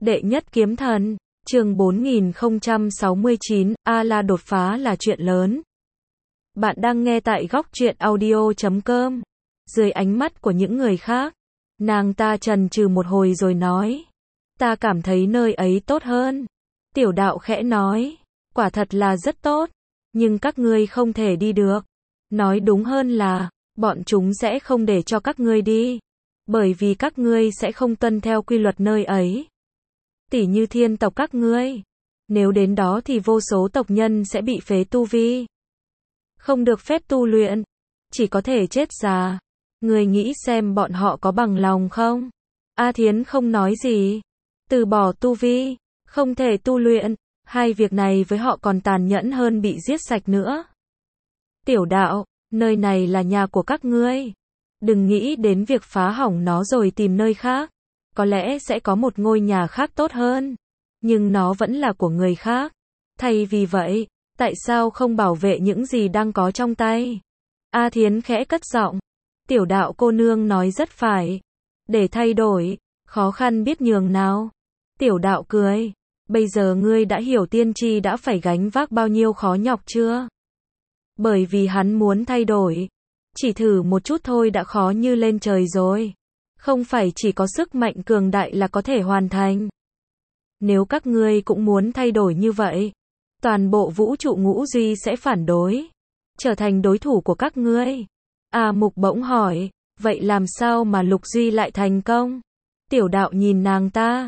Đệ nhất kiếm thần, chương 4069, A-la đột phá là chuyện lớn. Bạn đang nghe tại góc truyện audio.com. Dưới ánh mắt của những người khác, nàng ta chần chừ một hồi rồi nói. Ta cảm thấy nơi ấy tốt hơn. Tiểu đạo khẽ nói. Quả thật là rất tốt. Nhưng các ngươi không thể đi được. Nói đúng hơn là, bọn chúng sẽ không để cho các ngươi đi. Bởi vì các ngươi sẽ không tuân theo quy luật nơi ấy. Tỉ như thiên tộc các ngươi. Nếu đến đó thì vô số tộc nhân sẽ bị phế tu vi. Không được phép tu luyện. Chỉ có thể chết già. Ngươi nghĩ xem bọn họ có bằng lòng không? A Thiến không nói gì. Từ bỏ tu vi, không thể tu luyện. Hai việc này với họ còn tàn nhẫn hơn bị giết sạch nữa. Tiểu đạo, nơi này là nhà của các ngươi. Đừng nghĩ đến việc phá hỏng nó rồi tìm nơi khác. Có lẽ sẽ có một ngôi nhà khác tốt hơn. Nhưng nó vẫn là của người khác. Thay vì vậy, tại sao không bảo vệ những gì đang có trong tay? A Thiến khẽ cất giọng. Tiểu đạo cô nương nói rất phải. Để thay đổi, khó khăn biết nhường nào. Tiểu đạo cười. Bây giờ ngươi đã hiểu tiên tri đã phải gánh vác bao nhiêu khó nhọc chưa? Bởi vì hắn muốn thay đổi. Chỉ thử một chút thôi đã khó như lên trời rồi. Không phải chỉ có sức mạnh cường đại là có thể hoàn thành. Nếu các ngươi cũng muốn thay đổi như vậy, toàn bộ vũ trụ ngũ duy sẽ phản đối. Trở thành đối thủ của các ngươi. A Mục bỗng hỏi, vậy làm sao mà Lục Duy lại thành công? Tiểu đạo nhìn nàng ta.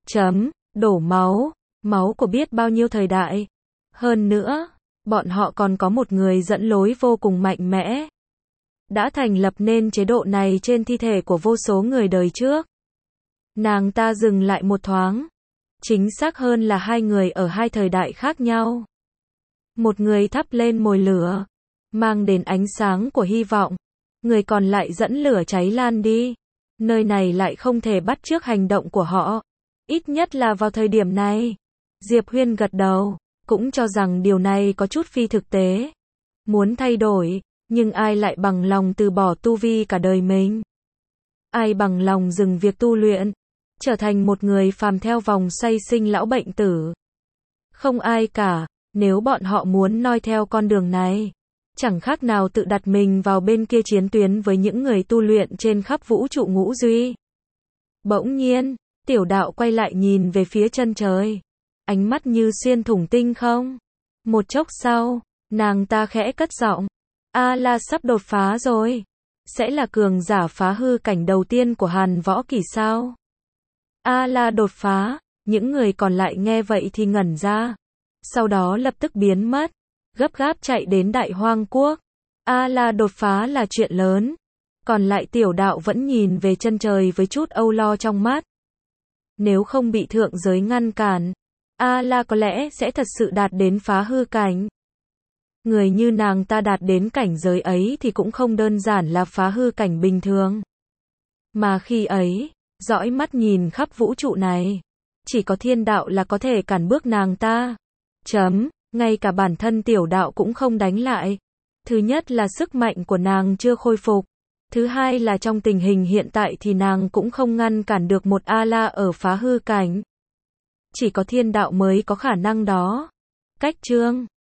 Đổ máu. Máu của biết bao nhiêu thời đại. Hơn nữa, bọn họ còn có một người dẫn lối vô cùng mạnh mẽ. Đã thành lập nên chế độ này trên thi thể của vô số người đời trước. Nàng ta dừng lại một thoáng. Chính xác hơn là hai người ở hai thời đại khác nhau. Một người thắp lên mồi lửa, mang đến ánh sáng của hy vọng. Người còn lại dẫn lửa cháy lan đi. Nơi này lại không thể bắt chước hành động của họ. Ít nhất là vào thời điểm này. Diệp Huyên gật đầu, cũng cho rằng điều này có chút phi thực tế. Muốn thay đổi, nhưng ai lại bằng lòng từ bỏ tu vi cả đời mình? Ai bằng lòng dừng việc tu luyện, trở thành một người phàm theo vòng xoay sinh lão bệnh tử? Không ai cả. Nếu bọn họ muốn noi theo con đường này, chẳng khác nào tự đặt mình vào bên kia chiến tuyến với những người tu luyện trên khắp vũ trụ ngũ duy. Bỗng nhiên, tiểu đạo quay lại nhìn về phía chân trời. Ánh mắt như xuyên thủng tinh không. Một chốc sau, nàng ta khẽ cất giọng. A-la sắp đột phá rồi. Sẽ là cường giả phá hư cảnh đầu tiên của Hàn Võ Kỷ sao? A-la đột phá. Những người còn lại nghe vậy thì ngẩn ra. Sau đó lập tức biến mất. Gấp gáp chạy đến Đại Hoang Quốc. A-la đột phá là chuyện lớn. Còn lại tiểu đạo vẫn nhìn về chân trời với chút âu lo trong mắt. Nếu không bị thượng giới ngăn cản, A-la có lẽ sẽ thật sự đạt đến phá hư cảnh. Người như nàng ta đạt đến cảnh giới ấy thì cũng không đơn giản là phá hư cảnh bình thường. Mà khi ấy, dõi mắt nhìn khắp vũ trụ này, chỉ có thiên đạo là có thể cản bước nàng ta. Ngay cả bản thân tiểu đạo cũng không đánh lại. Thứ nhất là sức mạnh của nàng chưa khôi phục. Thứ hai là trong tình hình hiện tại thì nàng cũng không ngăn cản được một A-la ở phá hư cảnh. Chỉ có thiên đạo mới có khả năng đó. Cách chương